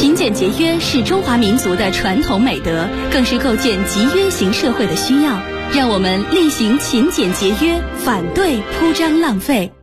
勤俭节约是中华民族的传统美德，更是构建集约型社会的需要。让我们厉行勤俭节约，反对铺张浪费。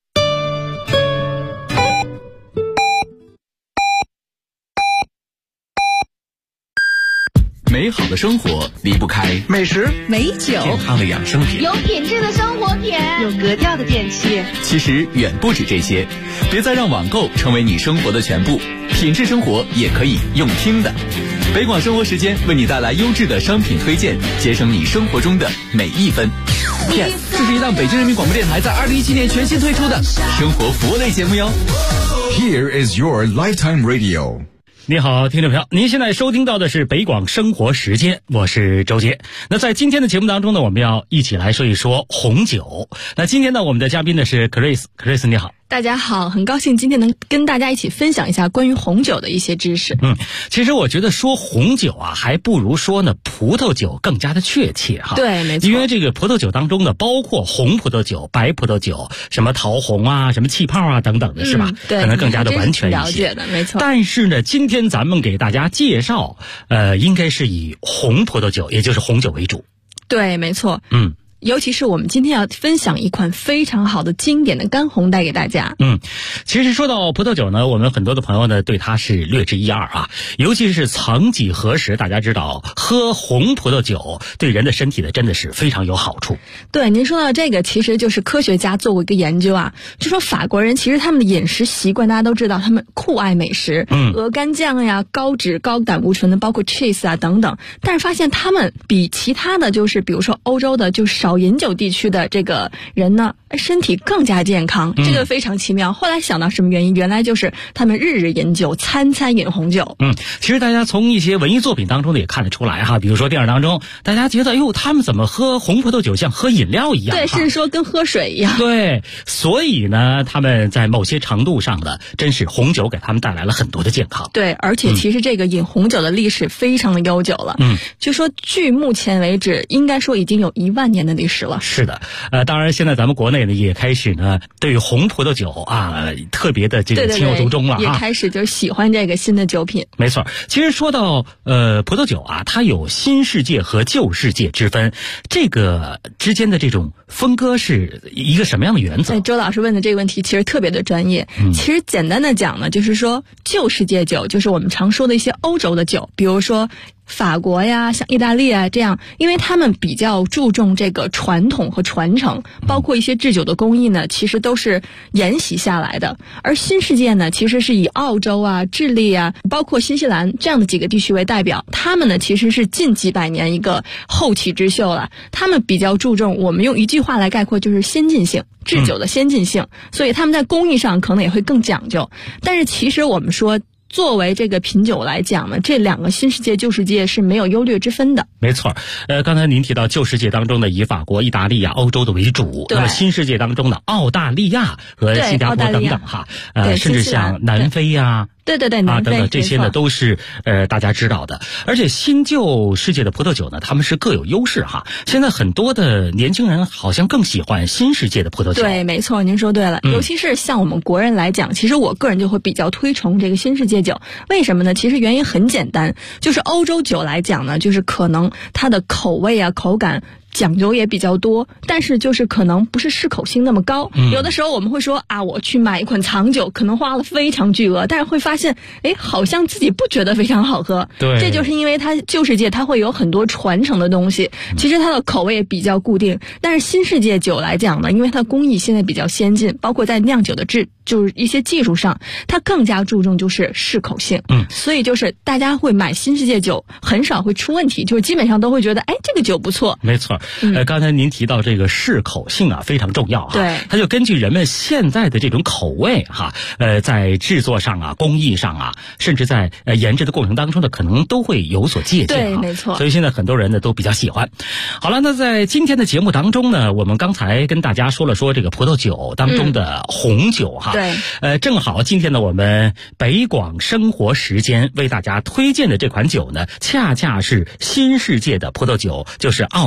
美好的生活离不开美食、 美酒、 健康的养生品， 有品质的生活品， 有格调的电器。 其实远不止这些，别再让网购成为你生活的全部，品质生活也可以用听的。北广生活时间为你带来优质的商品推荐，节省你生活中的每一分。Yes， 这是一档北京人民广播电台在2017年全新推出的生活服务类节目哟。 Here is your lifetime radio。 你好，听众朋友，您现在收听到的是北广生活时间，我是周杰。那在今天的节目当中呢，我们要一起来说一说红酒。那今天呢，我们的嘉宾呢是 Chris 你好。 大家好，很高兴今天能跟大家一起分享一下关于红酒的一些知识。 其实我觉得说红酒啊，还不如说呢葡萄酒更加的确切哈。 对，没错。 因为这个葡萄酒当中呢，包括红葡萄酒、白葡萄酒，什么桃红啊、什么气泡啊等等的，是吧？ 对， 可能更加的完全一些。 了解的，没错。 但是呢，今天咱们给大家介绍，应该是以红葡萄酒，也就是红酒为主。 对，没错。尤其是我们今天要分享一款非常好的经典的干红带给大家。 其实说到葡萄酒呢，我们很多的朋友呢对它是略知一二啊。尤其是曾几何时，大家知道喝红葡萄酒对人的身体呢真的是非常有好处。 对，您说到这个，其实就是科学家做过一个研究啊，就说法国人其实他们的饮食习惯大家都知道，他们酷爱美食，鹅肝酱呀、高脂高胆固醇的，包括 cheese 啊等等。但是发现他们比其他的就是比如说欧洲的就少饮酒地区的这个人呢，身体更加健康，这个非常奇妙。后来想到什么原因？原来就是他们日日饮酒，餐餐饮红酒。 其实大家从一些文艺作品当中呢也看得出来哈，比如说电影当中，大家觉得他们怎么喝红葡萄酒像喝饮料一样？ 对，甚至说跟喝水一样。 对，所以呢，他们在某些程度上呢，真是红酒给他们带来了很多的健康。 对，而且其实这个饮红酒的历史非常的悠久了。就说据目前为止，应该说已经有1万年的历史了。 是的，当然现在咱们国内呢也开始呢对于红葡萄酒啊特别的这个情有独钟了啊， 也开始就喜欢这个新的酒品。 没错，其实说到葡萄酒啊，它有新世界和旧世界之分，这个之间的这种分割是一个什么样的原则？ 周老师问的这个问题其实特别的专业。其实简单的讲呢，就是说旧世界酒就是我们常说的一些欧洲的酒，比如说法国呀，像意大利啊这样，因为他们比较注重这个传统和传承，包括一些制酒的工艺呢，其实都是沿袭下来的。而新世界呢，其实是以澳洲啊、智利啊，包括新西兰这样的几个地区为代表，他们呢其实是近几百年一个后起之秀了。他们比较注重，我们用一句话来概括，就是先进性。制酒的先进性，所以他们在工艺上可能也会更讲究。但是其实我们说，作为这个品酒来讲呢，这两个新世界旧世界是没有优劣之分的。 没错，刚才您提到旧世界当中的以法国、意大利啊、欧洲的为主，那么新世界当中的澳大利亚和新加坡等等哈，甚至像南非呀。 对， 啊等等这些呢都是大家知道的。而且新旧世界的葡萄酒呢，他们是各有优势哈。现在很多的年轻人好像更喜欢新世界的葡萄酒。 对，没错，您说对了。尤其是像我们国人来讲，其实我个人就会比较推崇这个新世界酒。为什么呢？其实原因很简单，就是欧洲酒来讲呢，就是可能它的口味啊、口感讲究也比较多，但是就是可能不是适口性那么高。有的时候我们会说啊，我去买一款藏酒，可能花了非常巨额，但是会发现，好像自己不觉得非常好喝。 对， 这就是因为它旧世界它会有很多传承的东西，其实它的口味也比较固定。但是新世界酒来讲呢，因为它工艺现在比较先进，包括在酿酒的就是一些技术上，它更加注重就是适口性。所以就是大家会买新世界酒，很少会出问题，就是基本上都会觉得，这个酒不错。 没错。刚才您提到这个适口性啊，非常重要哈。 对， 它就根据人们现在的这种口味哈，在制作上啊、工艺上啊，甚至在研制的过程当中呢，可能都会有所借鉴。 对，没错。 所以现在很多人呢都比较喜欢。好了，那在今天的节目当中呢，我们刚才跟大家说了说这个葡萄酒当中的红酒哈。 对。 正好今天呢，我们北广生活时间为大家推荐的这款酒呢，恰恰是新世界的葡萄酒，就是澳大利亚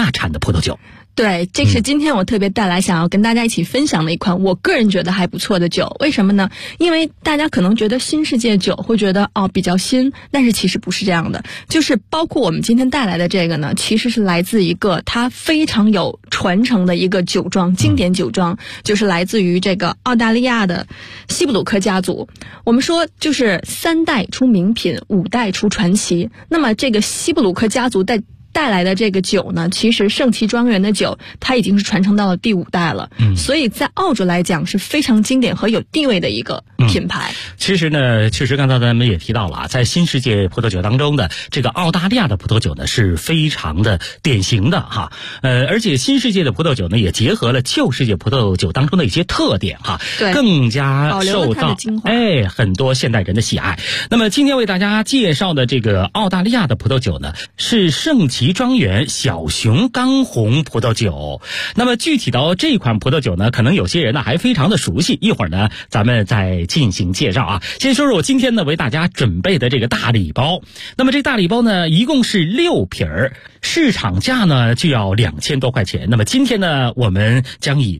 亚产的葡萄酒。 对，这是今天我特别带来想要跟大家一起分享的一款我个人觉得还不错的酒。为什么呢？因为大家可能觉得新世界酒会觉得比较新，但是其实不是这样的。就是包括我们今天带来的这个呢，其实是来自一个它非常有传承的一个酒庄，经典酒庄，就是来自于这个澳大利亚的西布鲁克家族。我们说就是3代出名品，5代出传奇。那么这个西布鲁克家族带来的这个酒呢，其实圣奇庄园的酒它已经是传承到了第5代了，所以在澳洲来讲是非常经典和有地位的一个品牌。 其实呢，刚才咱们也提到了啊，在新世界葡萄酒当中的这个澳大利亚的葡萄酒呢是非常的典型的哈，而且新世界的葡萄酒呢也结合了旧世界葡萄酒当中的一些特点哈， 对， 更加受到很多现代人的喜爱。那么今天为大家介绍的这个澳大利亚的葡萄酒呢，是圣奇庄园小熊刚红葡萄酒。那么具体到这款葡萄酒呢，可能有些人呢还非常的熟悉，一会儿呢咱们再进行介绍啊。先说说我今天呢为大家准备的这个大礼包。那么这大礼包呢一共是6瓶，市场价呢就要2000多块钱。那么今天呢我们将以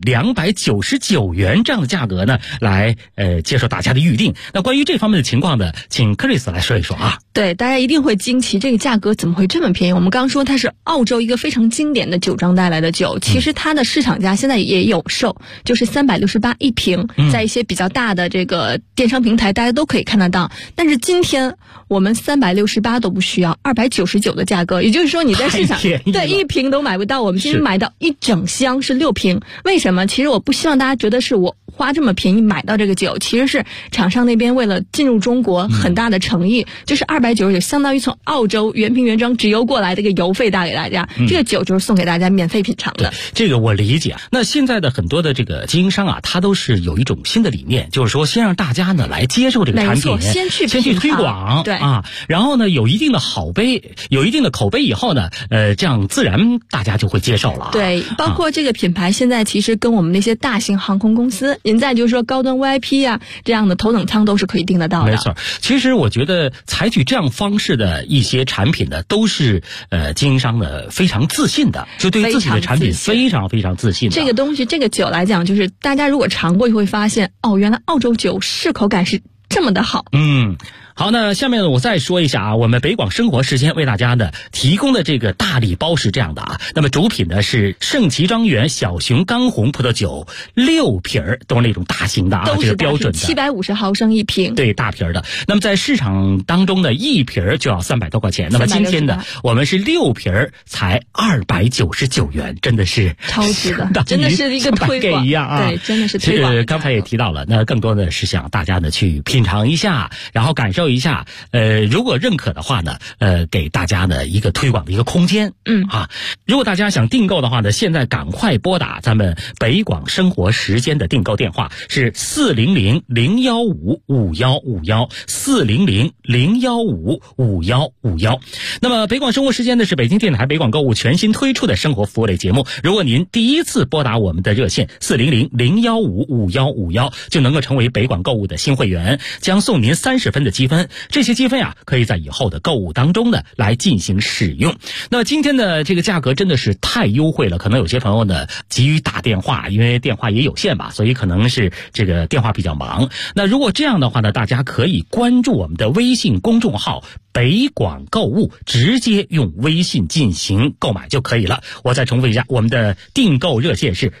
299元这样的价格呢来接受大家的预定。那关于这方面的情况呢，请 Chris 来说一说啊。 对，大家一定会惊奇，这个价格怎么会这么便宜？我们刚刚说它是澳洲一个非常经典的酒庄带来的酒，其实它的市场价现在也有售，就是368一瓶，在一些比较大的这个电商平台大家都可以看得到。但是今天我们368都不需要，299的价格，也就是说你在市场对一瓶都买不到，我们今天买到一整箱是6瓶。为什么？其实我不希望大家觉得是我花这么便宜买到这个酒，其实是厂商那边为了进入中国很大的诚意，就是299相当于从澳洲原瓶原装直邮过来的一个邮费打给大家，这个酒就是送给大家免费品尝的。 这个我理解。那现在的很多的这个经营商啊，他都是有一种新的理念，就是说先让大家呢来接受这个产品，先去推广， 对啊，然后呢有一定的口碑以后呢，这样自然大家就会接受了。 对，包括这个品牌现在其实跟我们那些大型航空公司，您在就是说高端 VIP 啊这样的头等舱都是可以订得到的。 没错，其实我觉得采取这样方式的一些产品呢，都是经营商呢非常自信的，就对自己的产品非常非常自信的。 这个东西，这个酒来讲，就是大家如果尝过就会发现，原来澳洲酒适口感是这么的好。 好，那下面呢我再说一下啊，我们北广生活时间为大家呢提供的这个大礼包是这样的啊。那么主品呢是圣奇庄园小熊刚红葡萄酒6瓶，都是那种大型的啊，这个标准的 750毫升一瓶， 对，大瓶的。那么在市场当中呢，一瓶就要300多块钱。那么今天呢，我们是6瓶才299元，真的是超值的，真的是一个推广一样啊。 对，真的是推广。 刚才也提到了，那更多的是想大家呢去品尝一下，然后感受一下，如果认可的话呢，给大家呢一个推广的一个空间。如果大家想订购的话呢，现在赶快拨打咱们北广生活时间的订购电话是400-015-5151，400-015-5151。那么北广生活时间呢是北京电台北广购物全新推出的生活服务类节目。如果您第一次拨打我们的热线400-015-5151，就能够成为北广购物的新会员，将送您30分的积分。这些积分呀，可以在以后的购物当中呢来进行使用。那么今天的这个价格真的是太优惠了，可能有些朋友呢急于打电话，因为电话也有限吧，所以可能是这个电话比较忙。那如果这样的话呢，大家可以关注我们的微信公众号北广购物，直接用微信进行购买就可以了。我再重复一下，我们的订购热线是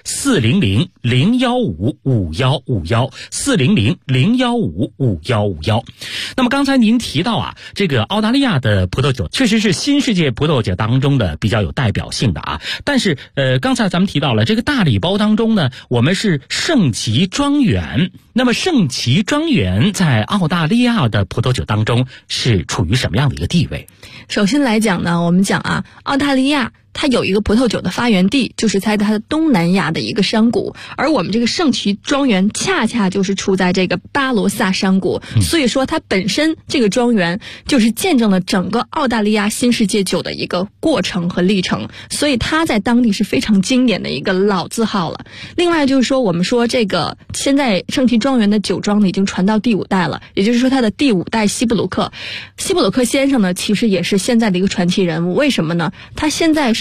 400-015-5151，400-015-5151。那么刚才您提到啊，这个澳大利亚的葡萄酒确实是新世界葡萄酒当中的比较有代表性的啊。但是刚才咱们提到了这个大礼包当中呢，我们是圣奇庄园。那么圣奇庄园在澳大利亚的葡萄酒当中是处于什么样的一个地位？ 首先来讲呢，我们讲啊，澳大利亚它有一个葡萄酒的发源地，就是在它的东南亚的一个山谷，而我们这个圣奇庄园恰恰就是处在这个巴罗萨山谷，所以说它本身这个庄园就是见证了整个澳大利亚新世界酒的一个过程和历程，所以它在当地是非常经典的一个老字号了。另外就是说，我们说这个现在圣奇庄园的酒庄已经传到第5代了，也就是说它的第5代西布鲁克先生呢，其实也是现在的一个传奇人物。为什么呢？他现在是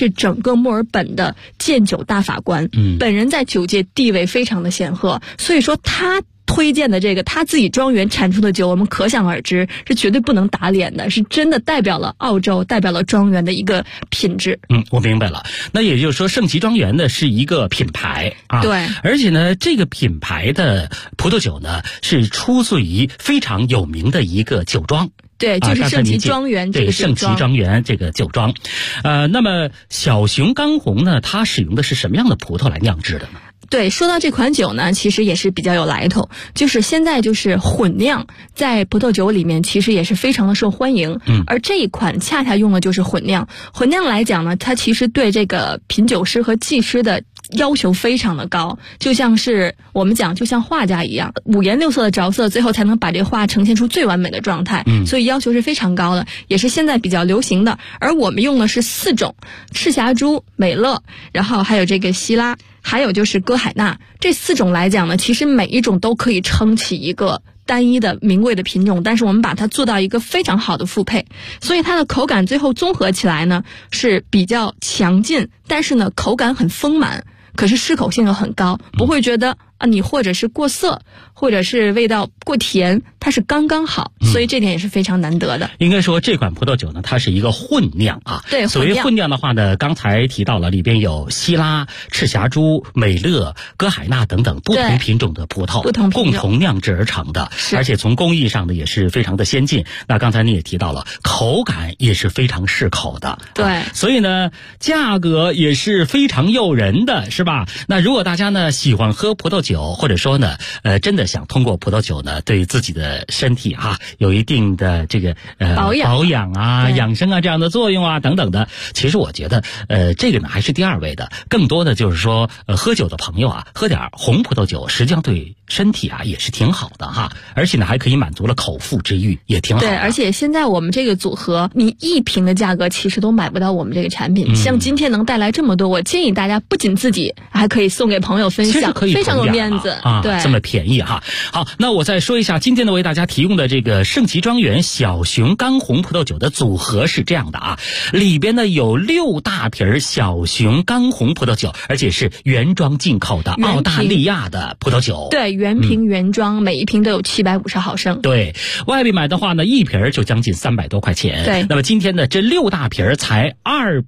是整个墨尔本的鉴酒大法官，本人在酒界地位非常的显赫，所以说他推荐的这个他自己庄园产出的酒，我们可想而知是绝对不能打脸的，是真的代表了澳洲，代表了庄园的一个品质。 我明白了。那也就是说，圣奇庄园呢是一个品牌啊， 对， 而且呢，这个品牌的葡萄酒呢是出自于非常有名的一个酒庄。 对，就是圣奇庄园这个酒庄。 对，圣奇庄园这个酒庄。那么小熊刚红呢，它使用的是什么样的葡萄来酿制的呢？ 对，说到这款酒呢，其实也是比较有来头，就是现在就是混酿在葡萄酒里面其实也是非常的受欢迎，而这一款恰恰用的就是混酿。混酿来讲呢，它其实对这个品酒师和技师的要求非常的高，就像是我们讲就像画家一样，五颜六色的着色，最后才能把这画呈现出最完美的状态，所以要求是非常高的，也是现在比较流行的。而我们用的是4种，赤霞珠、美乐，然后还有这个希拉，还有就是歌海纳。这4种来讲呢，其实每一种都可以撑起一个单一的名贵的品种，但是我们把它做到一个非常好的复配，所以它的口感最后综合起来呢是比较强劲，但是呢口感很丰满，可是适口性又很高，不会觉得你或者是过涩，或者是味道过甜，它是刚刚好，所以这点也是非常难得的。 应该说这款葡萄酒呢，它是一个混酿啊。 对， 所谓混酿的话呢，刚才提到了里边有希拉、赤霞珠、美乐、歌海纳等等不同品种的葡萄，共同酿制而成的，而且从工艺上呢也是非常的先进。那刚才你也提到了，口感也是非常适口的。 对， 所以呢，价格也是非常诱人的，是吧？那如果大家呢喜欢喝葡萄酒，或者说呢，真的想通过葡萄酒呢，对自己的身体有一定的这个保养啊、养生啊这样的作用啊等等的。其实我觉得，这个呢还是第二位的，更多的就是说，喝酒的朋友啊，喝点红葡萄酒，实际上对身体啊也是挺好的哈，而且呢还可以满足了口腹之欲，也挺好的。 对，而且现在我们这个组合，你1瓶的价格其实都买不到我们这个产品，像今天能带来这么多，我建议大家不仅自己，还可以送给朋友分享，非常有面子啊， 对， 这么便宜哈。好，那我再说一下今天呢为大家提供的这个圣奇庄园小熊刚红葡萄酒的组合是这样的啊，里边呢有6大瓶小熊刚红葡萄酒，而且是原装进口的澳大利亚的葡萄酒。 对，原瓶原装，每一瓶都有750毫升。 对，外面买的话呢，一瓶就将近300多块钱。 对， 那么今天呢，这6大瓶才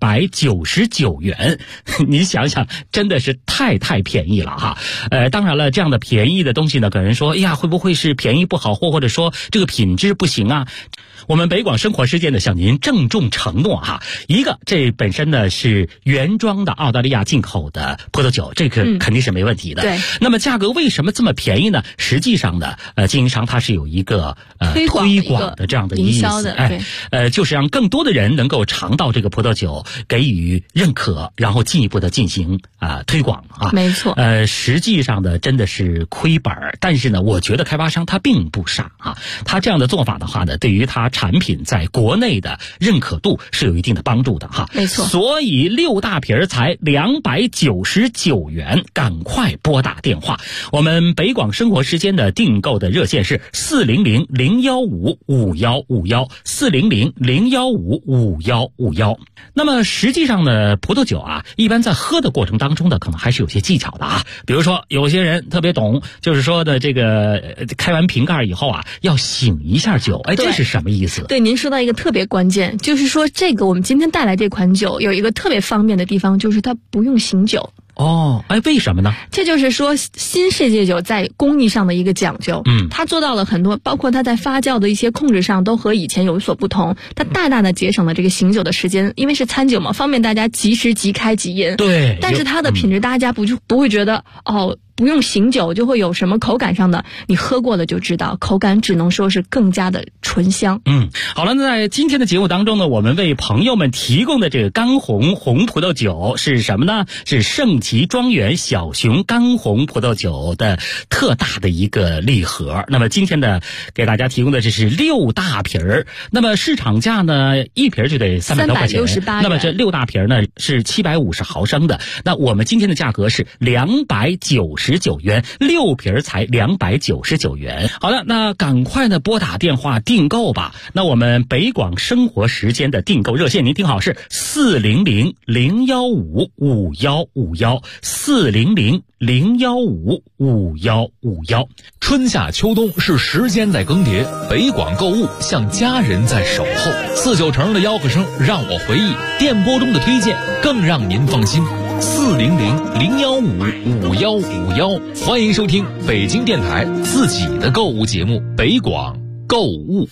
299元，你想想，真的是太便宜了哈。当然了，这样的便宜的东西呢，可能说，哎呀，会不会是便宜不好货，或者说这个品质不行啊？我们北广生活世界呢向您郑重承诺哈，一个这本身呢是原装的澳大利亚进口的葡萄酒，这个肯定是没问题的。 对。 那么价格为什么这么便宜呢？实际上呢，经营商它是有一个推广的这样的意思，就是让更多的人能够尝到这个葡萄酒，给予认可，然后进一步的进行推广啊。 没错。 实际上呢真的是亏本，但是呢，我觉得开发商他并不傻啊，他这样的做法的话呢，对于他产品在国内的认可度是有一定的帮助的哈。 没错。 所以6大瓶才299元，赶快拨打电话。我们北广生活时间的订购的热线是400-015-5151 400-015-5151。那么实际上呢，葡萄酒啊，一般在喝的过程当中呢，可能还是有些技巧的啊。比如说有些人特别懂，就是说的这个开完瓶盖以后啊，要醒一下酒。这是什么意思？ 对，您说到一个特别关键，就是说这个我们今天带来这款酒有一个特别方便的地方，就是它不用醒酒。 为什么呢？ 这就是说新世界酒在工艺上的一个讲究。它做到了很多，包括它在发酵的一些控制上都和以前有所不同。它大大的节省了这个醒酒的时间，因为是餐酒嘛，方便大家即时即开即饮。 对。 但是它的品质大家不会觉得不用醒酒就会有什么口感上的，你喝过了就知道，口感只能说是更加的醇香。 好了，那在今天的节目当中呢，我们为朋友们提供的这个刚红葡萄酒是什么呢？是圣奇庄园小熊刚红葡萄酒的特大的一个礼盒。那么今天呢，给大家提供的这是6大瓶儿，那么市场价呢，一瓶就得300多块钱 368元。 那么这6大瓶呢是750毫升的，那我们今天的价格是299元，6瓶才299元。好的，那赶快呢拨打电话订订购吧。那我们北广生活时间的订购热线您听好，是400-015-5151，400-015-5151。 春夏秋冬是时间在更迭，北广购物像家人在守候。49成的吆喝声让我回忆，电波中的推荐更让您放心。400-015-5151，欢迎收听北京电台自己的购物节目《北广购物》。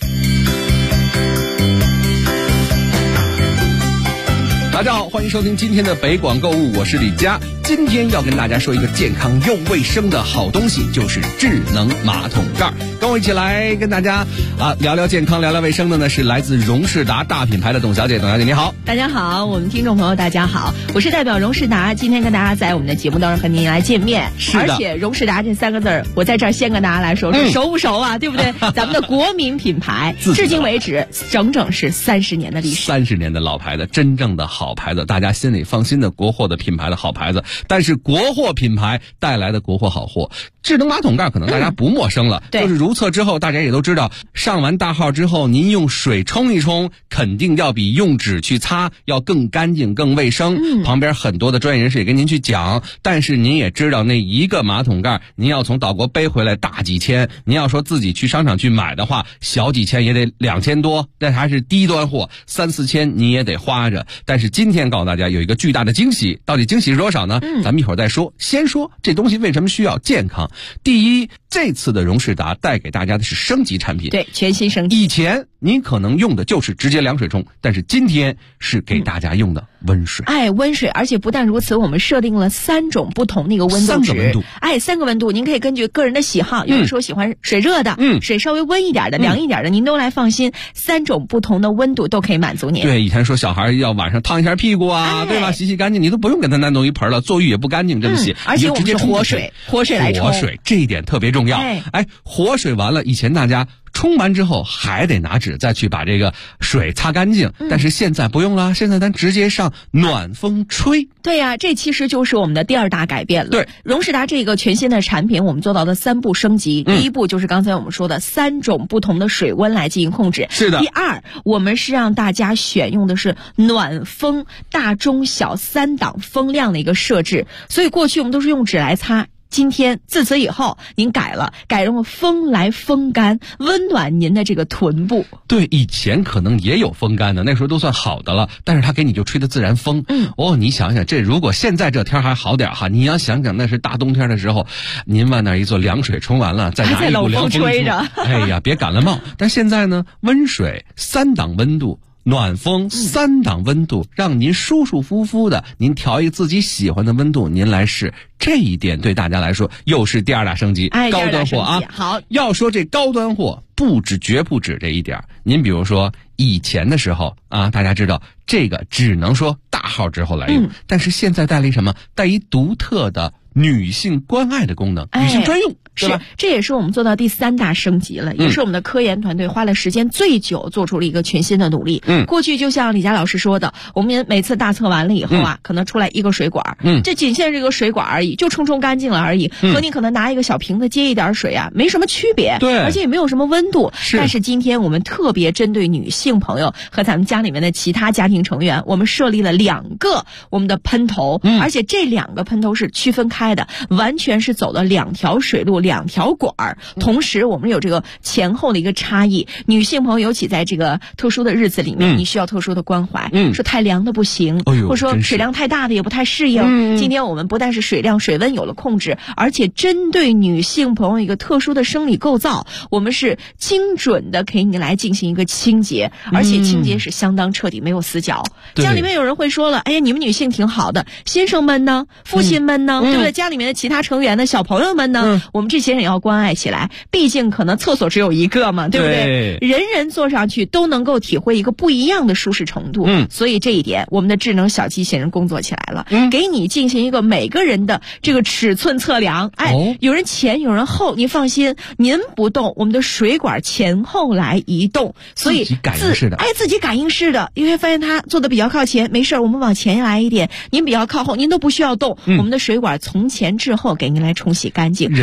大家好，欢迎收听今天的北广购物，我是李佳。今天要跟大家说一个健康又卫生的好东西，就是智能马桶盖。跟我一起来跟大家聊聊健康聊聊卫生的呢，是来自荣仕达大品牌的董小姐。董小姐你好。 大家好，我们听众朋友大家好，我是代表荣仕达，今天跟大家在我们的节目当中和您来见面。 是的， 而且荣仕达这3个字儿，我在这儿先跟大家来说，熟不熟啊？对不对？咱们的国民品牌，至今为止整整是30年的历史 ，30年的老牌子，真正的好牌子，大家心里放心的国货的品牌的好牌子。但是国货品牌带来的国货好货，智能马桶盖可能大家不陌生了，就是如厕之后大家也都知道，上完大号之后您用水冲一冲，肯定要比用纸去擦要更干净更卫生。旁边很多的专业人士也跟您去讲，但是您也知道那一个马桶盖您要从岛国背回来大几千，您要说自己去商场去买的话，小几千也得2000多，那还是低端货，3-4千你也得花着。但是今天告诉大家有一个巨大的惊喜，到底惊喜是多少呢？咱们一会儿再说。先说这东西为什么需要健康。第一，这次的荣仕达带给大家的是升级产品， 对，全新升级。 以前您可能用的就是直接凉水冲，但是今天是给大家用的温水。 温水，而且不但如此，我们设定了3种不同的一个温度值。3个温度，您可以根据个人的喜好，有人说喜欢水热的，水稍微温一点的，凉一点的，您都来放心，3种不同的温度都可以满足您。 对，以前说小孩要晚上烫一下屁股啊，对吧？洗干净，你都不用给他再弄一盆了，坐浴也不干净这么洗， 而且我们是活水来冲。 活水这一点特别重要。活水完了，以前大家冲完之后还得拿纸再去把这个水擦干净，但是现在不用了，现在咱直接上暖风吹。 对呀，这其实就是我们的第2大改变了。 对， 荣仕达这个全新的产品，我们做到的3步升级。第一步就是刚才我们说的3种不同的水温来进行控制。 是的。 第2，我们是让大家选用的是暖风大中小3档风量的一个设置，所以过去我们都是用纸来擦。今天自此以后您改用风来风干，温暖您的这个臀部。 对，以前可能也有风干的，那时候都算好的了，但是他给你就吹的自然风。你想想，这如果现在这天还好点哈，你要想想那是大冬天的时候，您往那一坐，凉水冲完了，再拿一股凉风吹着， 哎呀，别感了冒。但现在呢，温水3档温度，暖风3档温度，让您舒舒服服的，您调一个自己喜欢的温度，您来试。这一点对大家来说又是第2大升级，高端货啊。 好， 要说这高端货绝不止这一点。您比如说以前的时候啊，大家知道这个只能说大号之后来用，但是现在带了一什么？带一独特的女性关爱的功能，女性专用。 是，这也是我们做到第3大升级了，也是我们的科研团队花了时间最久做出了一个全新的努力。过去就像李佳老师说的，我们每次大测完了以后可能出来一个水管，这仅限这个水管而已，就冲干净了而已，和你可能拿一个小瓶子接一点水啊，没什么区别。 对， 而且也没有什么温度。但是今天我们特别针对女性朋友和咱们家里面的其他家庭成员，我们设立了2个我们的喷头，而且这2个喷头是区分开的，完全是走了2条水路2条管儿，同时我们有这个前后的一个差异。女性朋友尤其在这个特殊的日子里面，你需要特殊的关怀，说太凉的不行，或者说水量太大的也不太适应。今天我们不但是水量水温有了控制，而且针对女性朋友一个特殊的生理构造，我们是精准的给你来进行一个清洁，而且清洁是相当彻底，没有死角。家里面有人会说了，哎呀，你们女性挺好的，先生们呢，父亲们呢，对不对？家里面的其他成员的小朋友们呢，我们这些人也要关爱起来，毕竟可能厕所只有一个嘛，对不对？人人坐上去都能够体会一个不一样的舒适程度。所以这一点我们的智能小机器人工作起来了，给你进行一个每个人的这个尺寸测量。有人前有人后，您放心，您不动，我们的水管前后来移动，所以自己感应式的， 自己感应式的。因为发现他坐的比较靠前，没事，我们往前来一点，您比较靠后，您都不需要动，我们的水管从前至后给您来冲洗干净。 人工智能， 它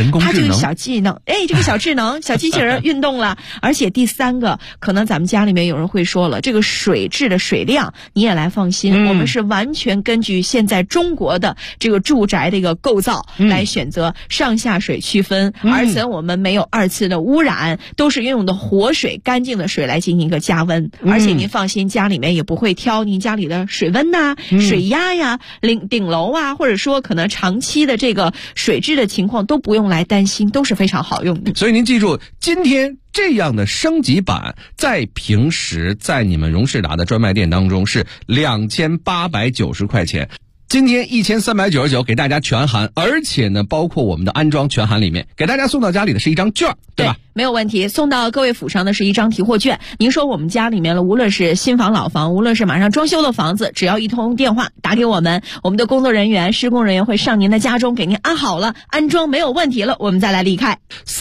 这个小技能，这个小智能小机器人运动了。而且第3个，可能咱们家里面有人会说了，这个水质的水量你也来放心，我们是完全根据现在中国的这个住宅的一个构造来选择上下水区分，而且我们没有2次的污染，都是运用的活水干净的水来进行一个加温，而且您放心，家里面也不会挑您家里的水温呐、水压呀、顶楼啊，或者说可能长期的这个水质的情况都不用来担心，都是非常好用的。 所以您记住，今天这样的升级版在平时在你们荣仕达的专卖店当中是2890块钱，今天1399给大家全含，而且呢包括我们的安装全含里面，给大家送到家里的是一张券，对吧？ 没有问题，送到各位府上的是一张提货券。您说我们家里面了，无论是新房老房，无论是马上装修的房子，只要一通电话打给我们，我们的工作人员施工人员会上您的家中给您安好了，安装没有问题了，我们再来离开。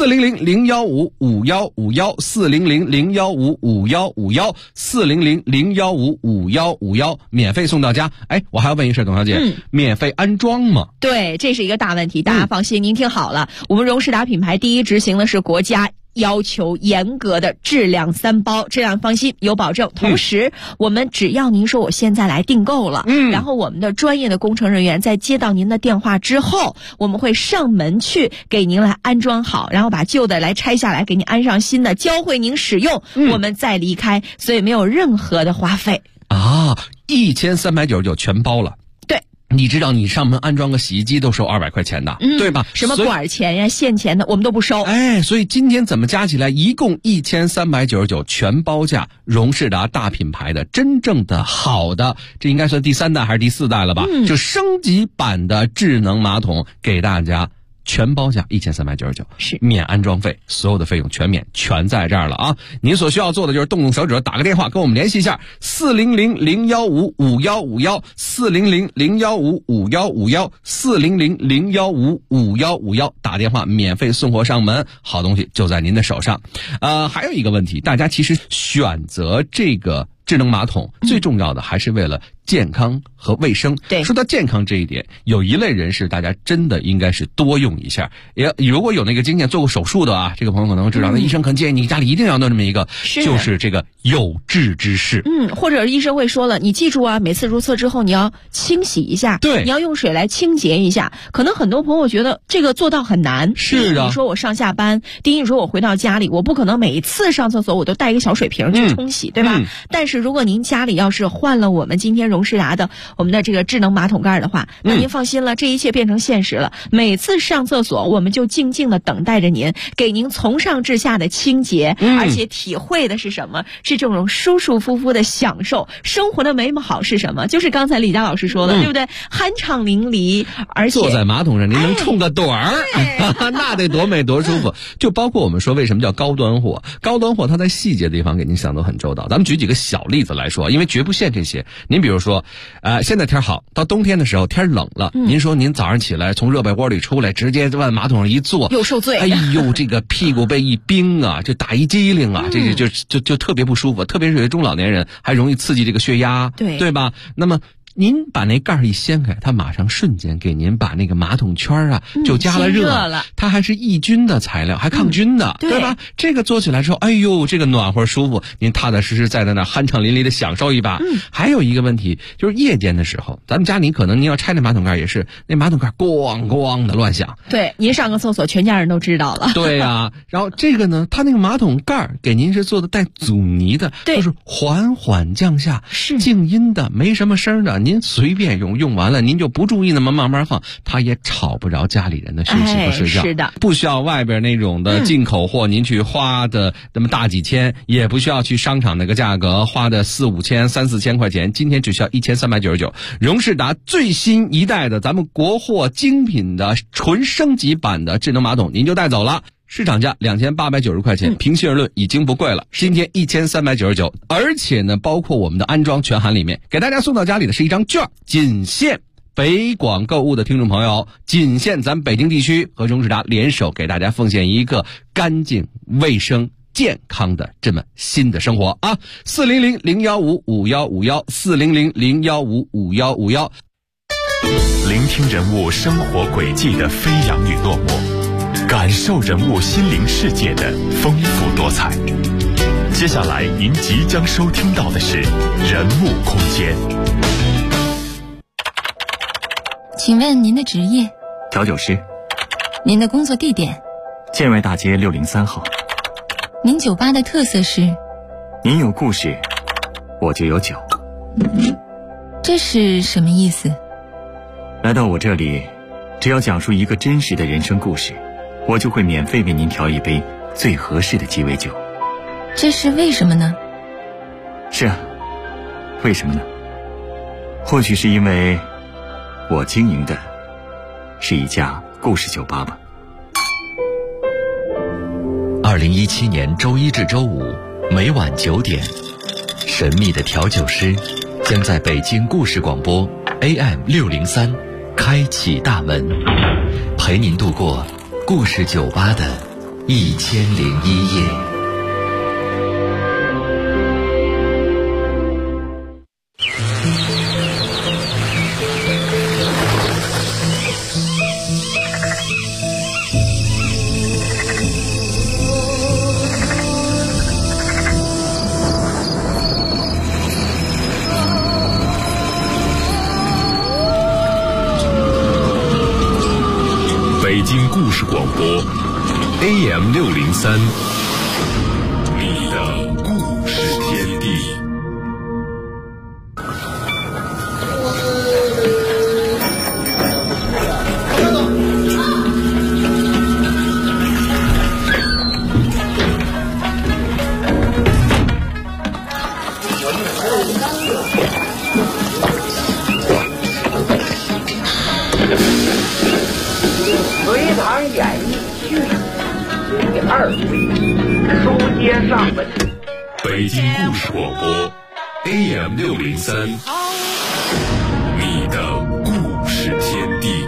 400-015-5151，400-015-5151，400-015-5151，免费送到家。我还要问一事，董小姐，免费安装吗？ 对，这是一个大问题，大家放心，您听好了，我们荣仕达品牌第一执行的是国家要求严格的质量3包，质量放心有保证。同时我们只要您说我现在来订购了，然后我们的专业的工程人员在接到您的电话之后，我们会上门去给您来安装好，然后把旧的来拆下来给您安上新的，教会您使用，我们再离开，所以没有任何的花费啊，1399全包了。你知道你上门安装个洗衣机都收200块钱的，对吧？ 什么管钱呀、线钱的我们都不收。 所以今天怎么加起来一共1399全包价，荣仕达大品牌的真正的好的，这应该算第3代还是第4代了吧？就升级版的智能马桶给大家全包价1399， 是免安装费，所有的费用全免，全在这儿了啊！您所需要做的就是动动手指，打个电话跟我们联系一下，400-015-5151，400-015-5151，400-015-5151，打电话免费送货上门，好东西就在您的手上。还有一个问题，大家其实选择这个智能马桶最重要的还是为了健康和卫生。 对， 说到健康这一点，有一类人士大家真的应该是多用一下。也如果有那个经验做过手术的啊，这个朋友可能会知道，那医生很建议你家里一定要弄这么一个，就是这个有志之士。 或者医生会说了，你记住啊，每次如厕之后你要清洗一下， 对， 你要用水来清洁一下。可能很多朋友觉得这个做到很难。 是的， 你说我上下班，第一你说我回到家里，我不可能每一次上厕所我都带一个小水瓶去冲洗，对吧？但是如果您家里要是换了我们今天荣仕达的我们的这个智能马桶盖的话，那您放心了，这一切变成现实了。每次上厕所我们就静静的等待着您，给您从上至下的清洁，而且体会的是什么？是这种舒舒服服的享受。生活的美好是什么？就是刚才李佳老师说的，对不对？酣畅淋漓，而且坐在马桶上您能冲个盹儿，那得多美多舒服。就包括我们说为什么叫高端货，高端货它在细节的地方给您想得很周到。咱们举几个小例子来说，因为绝不限这些。您比如说现在天好，到冬天的时候天冷了，您说您早上起来从热被窝里出来，直接往马桶上一坐， 又受罪， 哎呦，这个屁股被一冰啊，就打一激灵啊，这就特别不舒服，特别是有些中老年人还容易刺激这个血压，对吧？那么您把那盖儿一掀开，它马上瞬间给您把那个马桶圈啊就加了热了， 它还是抑菌的材料，还抗菌的，对吧？这个做起来之后，哎呦，这个暖和舒服，您踏踏实实在那酣畅淋漓的享受一把。还有一个问题就是夜间的时候，咱们家里可能您要拆那马桶盖也是，那马桶盖咣咣的乱响。 对，您上个厕所全家人都知道了。 对呀，然后这个呢，它那个马桶盖给您是做的带阻尼的，就是缓缓降下，是静音的，没什么声的。您随便用，用完了您就不注意那么慢慢放，它也吵不着家里人的休息和睡觉。 是的， 不需要外边那种的进口货，您去花的那么大几千，也不需要去商场那个价格花的4-5千、3-4千块钱，今天只需要1399。荣仕达最新一代的咱们国货精品的纯升级版的智能马桶，您就带走了。市场价2890块钱，平心而论已经不贵了。今天1399，而且呢，包括我们的安装全含里面，给大家送到家里的是一张券，仅限北广购物的听众朋友，仅限咱北京地区和荣仕达联手给大家奉献一个干净、卫生、健康的这么新的生活啊！400-015-5151，400-015-5151。 聆听人物生活轨迹的飞扬与落寞， 感受人物心灵世界的丰富多彩。接下来您即将收听到的是人物空间。 请问您的职业？ 调酒师。 您的工作地点？ 建瑞大街603号。 您酒吧的特色是？ 您有故事，我就有酒。 这是什么意思？ 来到我这里，只要讲述一个真实的人生故事，我就会免费为您调一杯最合适的鸡尾酒。 这是为什么呢？ 是啊，为什么呢？或许是因为我经营的是一家故事酒吧吧。 2017年周一至周五每晚9点，神秘的调酒师将在北京故事广播 AM603开启大门，陪您度过故事酒吧的1001夜。 北京故事广播 AM603， 你的故事天地。 隋唐演义续第2回，书接上文。 北京故事广播 AM603， 你的故事天地。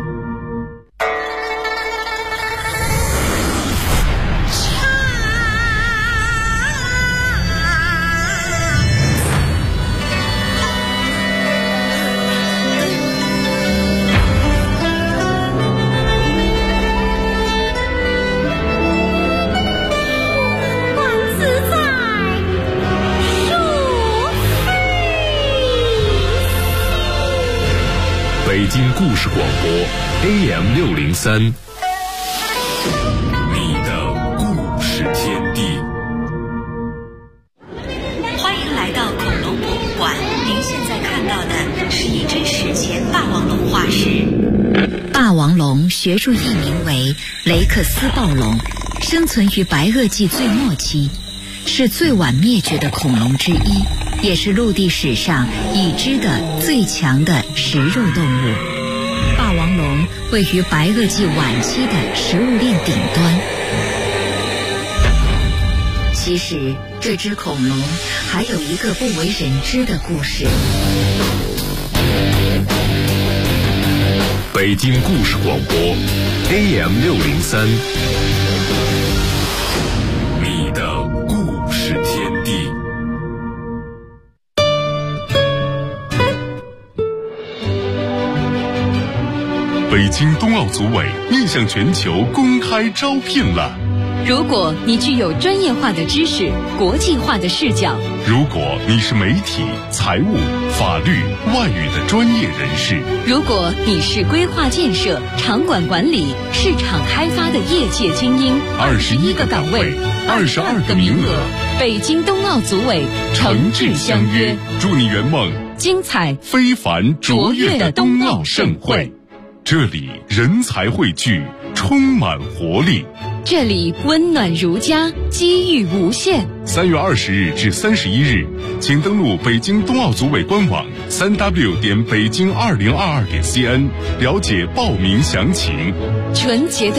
北京故事广播 AM603， 你的故事天地。 欢迎来到恐龙博物馆，您现在看到的是一只史前霸王龙化石。霸王龙学术译名为雷克斯暴龙，生存于白垩纪最末期，是最晚灭绝的恐龙之一，也是陆地史上已知的最强的食肉动物。霸王龙位于白垩纪晚期的食物链顶端。其实，这只恐龙还有一个不为人知的故事。 北京故事广播 AM603， 你的故事天地。北京冬奥组委面向全球公开招聘了。 如果你具有专业化的知识、国际化的视角， 如果你是媒体、财务、法律、外语的专业人士， 如果你是规划建设、场馆管理、市场开发的业界精英，21个岗位，22个名额，北京冬奥组委诚挚相约， 祝你圆梦精彩、 非凡、卓越的冬奥盛会。这里人才汇聚，充满活力。 这里温暖如家，机遇无限。 3月20日至31日，请登录北京冬奥组委官网3w.北京2022.cn，了解报名详情。 纯洁的